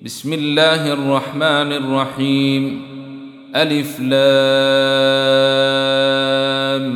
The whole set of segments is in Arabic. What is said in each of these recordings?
بسم الله الرحمن الرحيم. ألف لام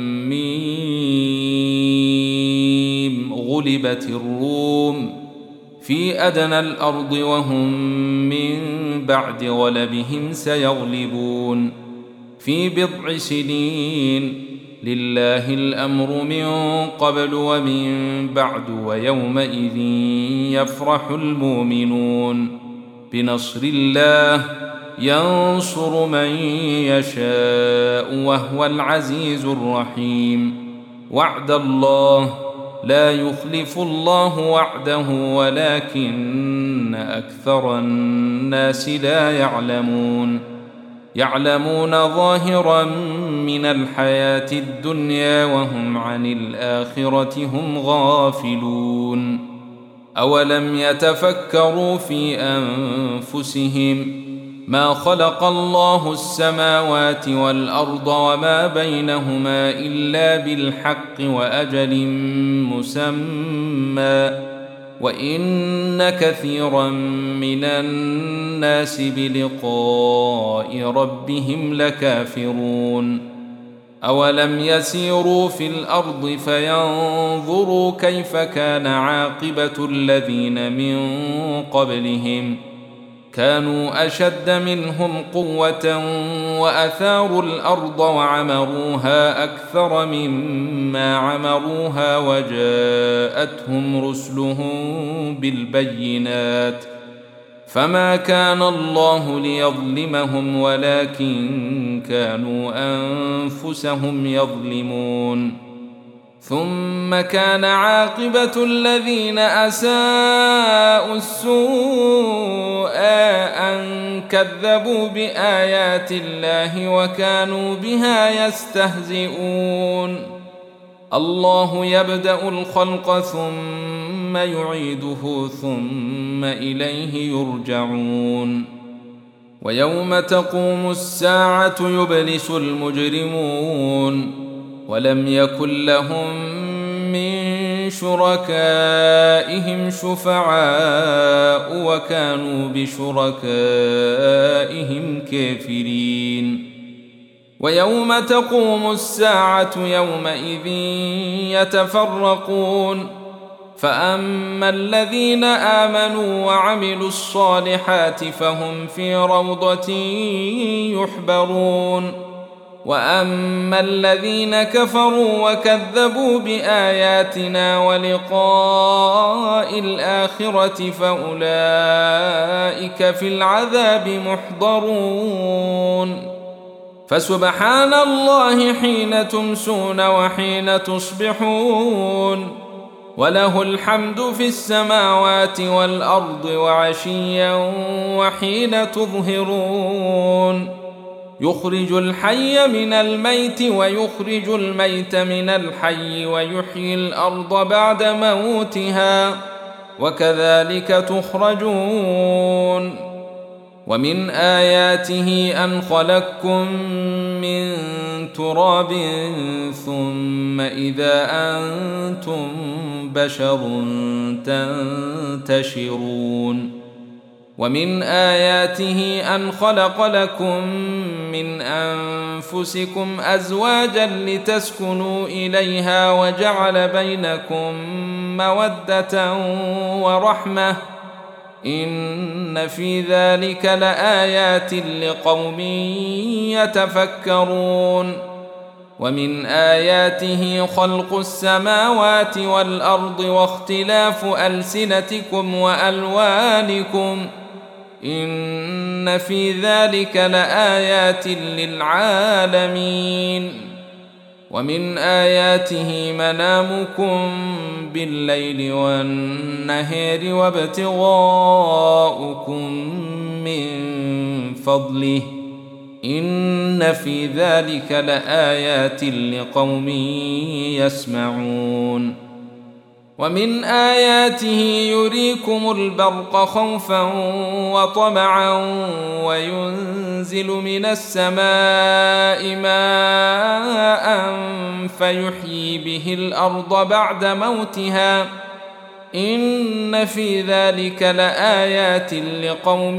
ميم. غلبت الروم في أدنى الأرض وهم من بعد غلبهم سيغلبون في بضع سنين. لله الأمر من قبل ومن بعد ويومئذ يفرح المؤمنون بنصر الله ينصر من يشاء وهو العزيز الرحيم. وعد الله لا يخلف الله وعده ولكن أكثر الناس لا يعلمون. يعلمون ظاهرا من الحياة الدنيا وهم عن الآخرة هم غافلون. أولم يتفكروا في أنفسهم ما خلق الله السماوات والأرض وما بينهما إلا بالحق وأجل مسمى وإن كثيرا من الناس بلقاء ربهم لكافرون. أولم يسيروا في الأرض فينظروا كيف كان عاقبة الذين من قبلهم كانوا أشد منهم قوة وأثاروا الأرض وعمروها أكثر مما عمروها وجاءتهم رسلهم بالبينات فما كان الله ليظلمهم ولكن كانوا أنفسهم يظلمون. ثم كان عاقبة الذين أساءوا السوء أن كذبوا بآيات الله وكانوا بها يستهزئون. الله يبدأ الخلق ثم يعيده ثم إليه يرجعون. ويوم تقوم الساعة يبلس المجرمون ولم يكن لهم من شركائهم شفعاء وكانوا بشركائهم كافرين. ويوم تقوم الساعة يومئذ يتفرقون فأما الذين آمنوا وعملوا الصالحات فهم في روضة يحبرون وأما الذين كفروا وكذبوا بآياتنا ولقاء الآخرة فأولئك في العذاب محضرون. فسبحان الله حين تمسون وحين تصبحون وله الحمد في السماوات والأرض وعشيا وحين تظهرون. يخرج الحي من الميت ويخرج الميت من الحي ويحيي الأرض بعد موتها وكذلك تخرجون. ومن آياته أن خلقكم من تراب ثم إذا أنتم بشر تنتشرون. ومن آياته أن خلق لكم من أنفسكم أزواجا لتسكنوا إليها وجعل بينكم مودة ورحمة إن في ذلك لآيات لقوم يتفكرون. ومن آياته خلق السماوات والأرض واختلاف ألسنتكم وألوانكم إن في ذلك لآيات للعالمين. ومن آياته منامكم بالليل والنهار وابتغاؤكم من فضله إن في ذلك لآيات لقوم يسمعون. ومن آياته يريكم البرق خوفا وطمعا وينزل من السماء ماء فيحيي به الأرض بعد موتها إن في ذلك لآيات لقوم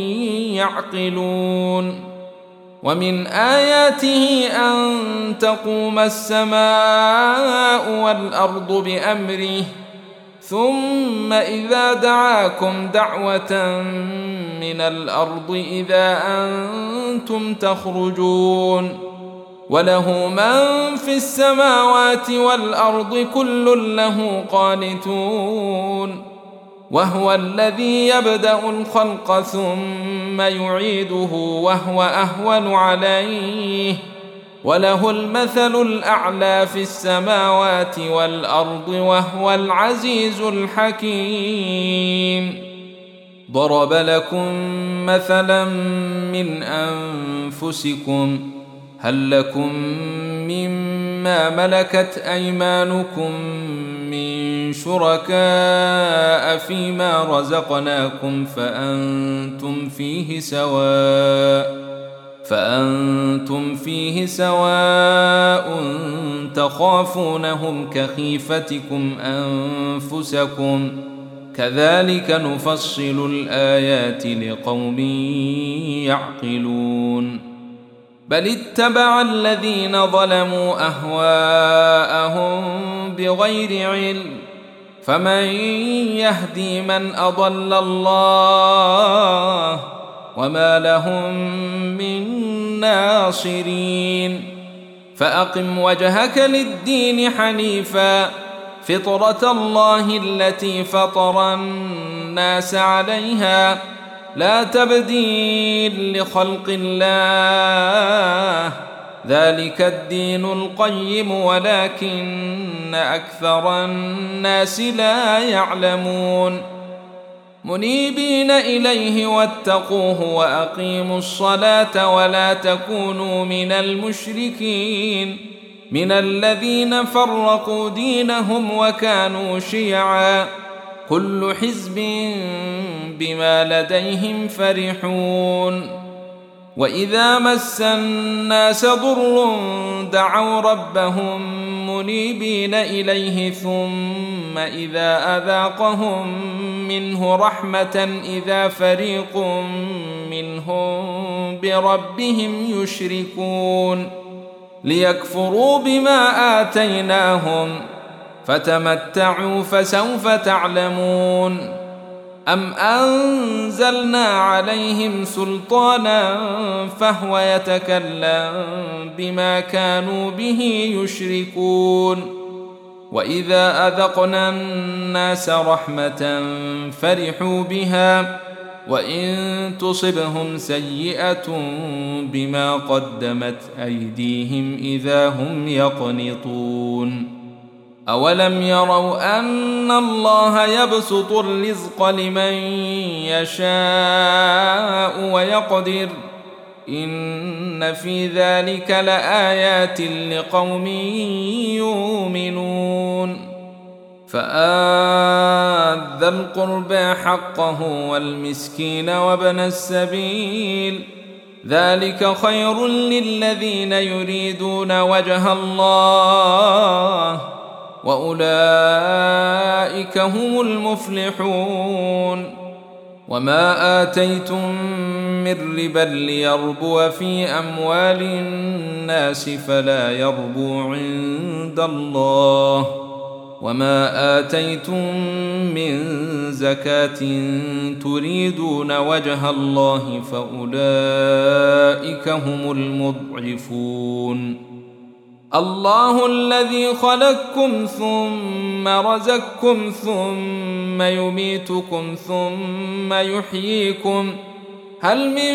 يعقلون. ومن آياته أن تقوم السماء والأرض بأمره ثم إذا دعاكم دعوة من الأرض إذا أنتم تخرجون. وله من في السماوات والأرض كل له قانتون. وهو الذي يبدأ الخلق ثم يعيده وهو أهون عليه وله المثل الأعلى في السماوات والأرض وهو العزيز الحكيم. ضرب لكم مثلا من أنفسكم هل لكم مما ملكت أيمانكم من شركاء فيما رزقناكم فأنتم فيه سواء تخافونهم كخيفتكم أنفسكم كذلك نفصل الآيات لقوم يعقلون. بل اتبع الذين ظلموا أهواءهم بغير علم فمن يهدي من أضل الله وما لهم من ناصرين. فأقم وجهك للدين حنيفا فطرة الله التي فطر الناس عليها لا تبديل لخلق الله ذلك الدين القيم ولكن أكثر الناس لا يعلمون. منيبين إليه واتقوه وأقيموا الصلاة ولا تكونوا من المشركين من الذين فرقوا دينهم وكانوا شيعا كل حزب بما لديهم فرحون. وإذا مس الناس ضر دعوا ربهم منيبين إليه ثم إذا أذاقهم منه رحمة إذا فريق منهم بربهم يشركون ليكفروا بما آتيناهم فتمتعوا فسوف تعلمون. أم أنزلنا عليهم سلطانا فهو يتكلم بما كانوا به يشركون. وإذا أذقنا الناس رحمة فرحوا بها وإن تصبهم سيئة بما قدمت أيديهم إذا هم يقنطون. أولم يروا أن الله يبسط الرزق لمن يشاء ويقدر إن في ذلك لآيات لقوم يؤمنون. فآت ذا القربى حقه والمسكين وابن السبيل ذلك خير للذين يريدون وجه الله وأولئك هم المفلحون. وما آتيتم من ربا ليربو في أموال الناس فلا يربو عند الله وما آتيتم من زكاة تريدون وجه الله فأولئك هم المضعفون. الله الذي خلقكم ثم رزقكم ثم يميتكم ثم يحييكم هل من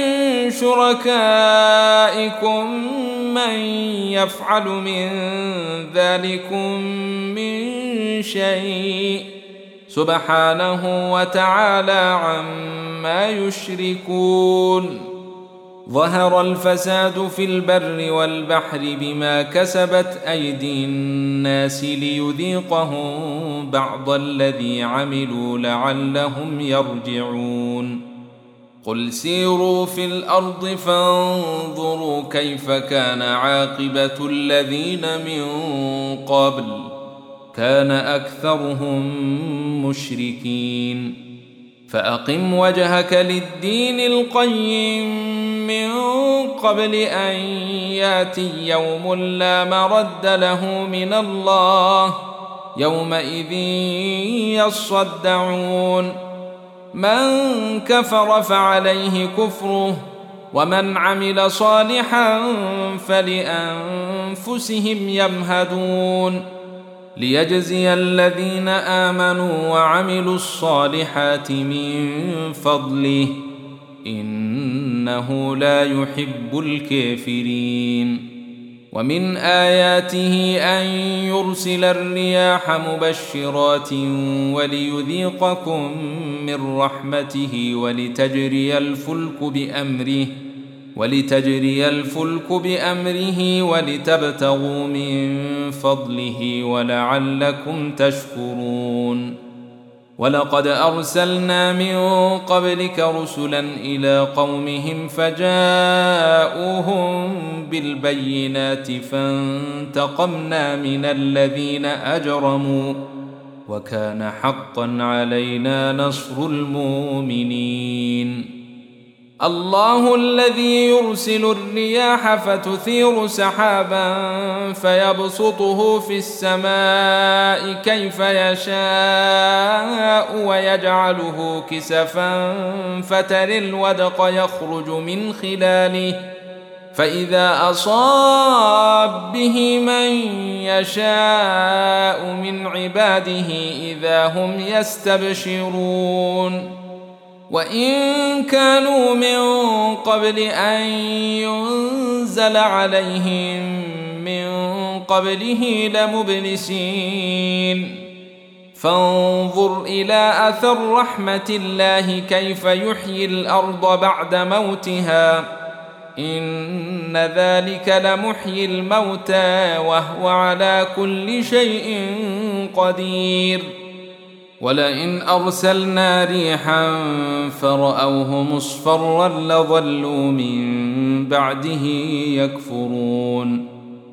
شركائكم من يفعل من ذلكم من شيء سبحانه وتعالى عما يشركون. ظهر الفساد في البر والبحر بما كسبت أيدي الناس ليذيقهم بعض الذي عملوا لعلهم يرجعون. قل سيروا في الأرض فانظروا كيف كان عاقبة الذين من قبل كان أكثرهم مشركين فأقم وجهك للدين القيم من قبل أن ياتي يوم لا مرد له من الله يومئذ يصدعون من كفر فعليه كفره ومن عمل صالحا فلأنفسهم يمهدون ليجزي الذين آمنوا وعملوا الصالحات من فضله إنه لا يحب الكافرين ومن آياته أن يرسل الرياح مبشرات وليذيقكم من رحمته ولتجري الفلك بأمره ولتبتغوا من فضله ولعلكم تشكرون ولقد أرسلنا من قبلك رسلا إلى قومهم فجاءوهم بالبينات فانتقمنا من الذين أجرموا وكان حقا علينا نصر المؤمنين الله الذي يرسل الرياح فتثير سحابا فيبسطه في السماء كيف يشاء ويجعله كسفا فترى الودق يخرج من خلاله فإذا أصاب به من يشاء من عباده إذا هم يستبشرون وإن كانوا من قبل أن ينزل عليهم من قبله لمبلسين فانظر إلى أثر رحمة الله كيف يحيي الأرض بعد موتها إن ذلك لمحيي الموتى وهو على كل شيء قدير ولئن أرسلنا ريحا فرأوه مصفرا لظلوا من بعده يكفرون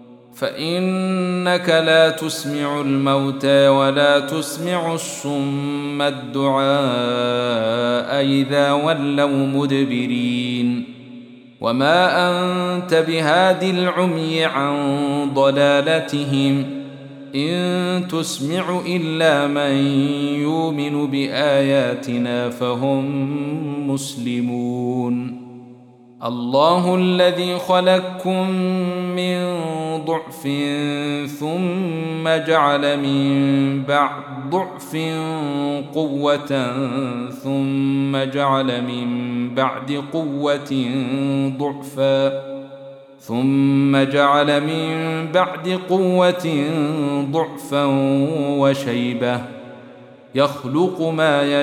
فإنك لا تسمع الموتى ولا تسمع الصم الدعاء إذا ولوا مدبرين وما أنت بهاد العمي عن ضلالتهم إن تسمع إلا من يؤمن بآياتنا فهم مسلمون الله الذي خلقكم من ضعف ثم جعل من بعد ضعف قوة ثم جعل من بعد قوة ضعفا ثم جعل من بعد قوة ضعفا وشيبة يخلق ما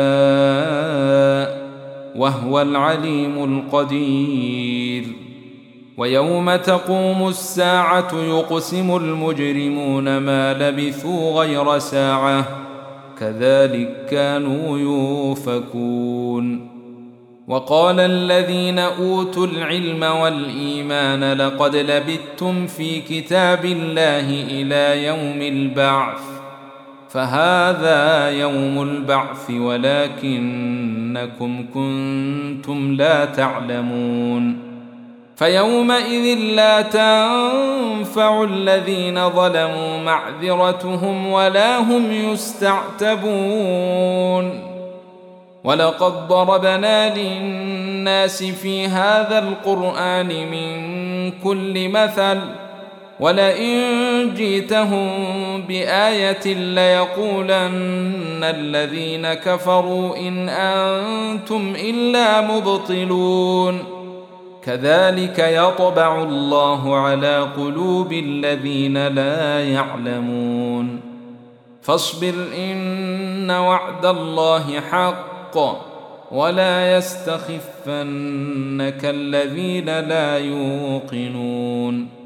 يشاء وهو العليم القدير ويوم تقوم الساعة يقسم المجرمون ما لبثوا غير ساعة كذلك كانوا يؤفكون وقال الذين أوتوا العلم والإيمان لقد لبثتم في كتاب الله إلى يوم البعث فهذا يوم البعث ولكنكم كنتم لا تعلمون فيومئذ لا تنفع الذين ظلموا معذرتهم ولا هم يستعتبون ولقد ضربنا للناس في هذا القرآن من كل مثل ولئن جئتهم بآية ليقولن الذين كفروا إن أنتم إلا مبطلون كذلك يطبع الله على قلوب الذين لا يعلمون فاصبر إن وعد الله حق ولا يستخفنك الذين لا يوقنون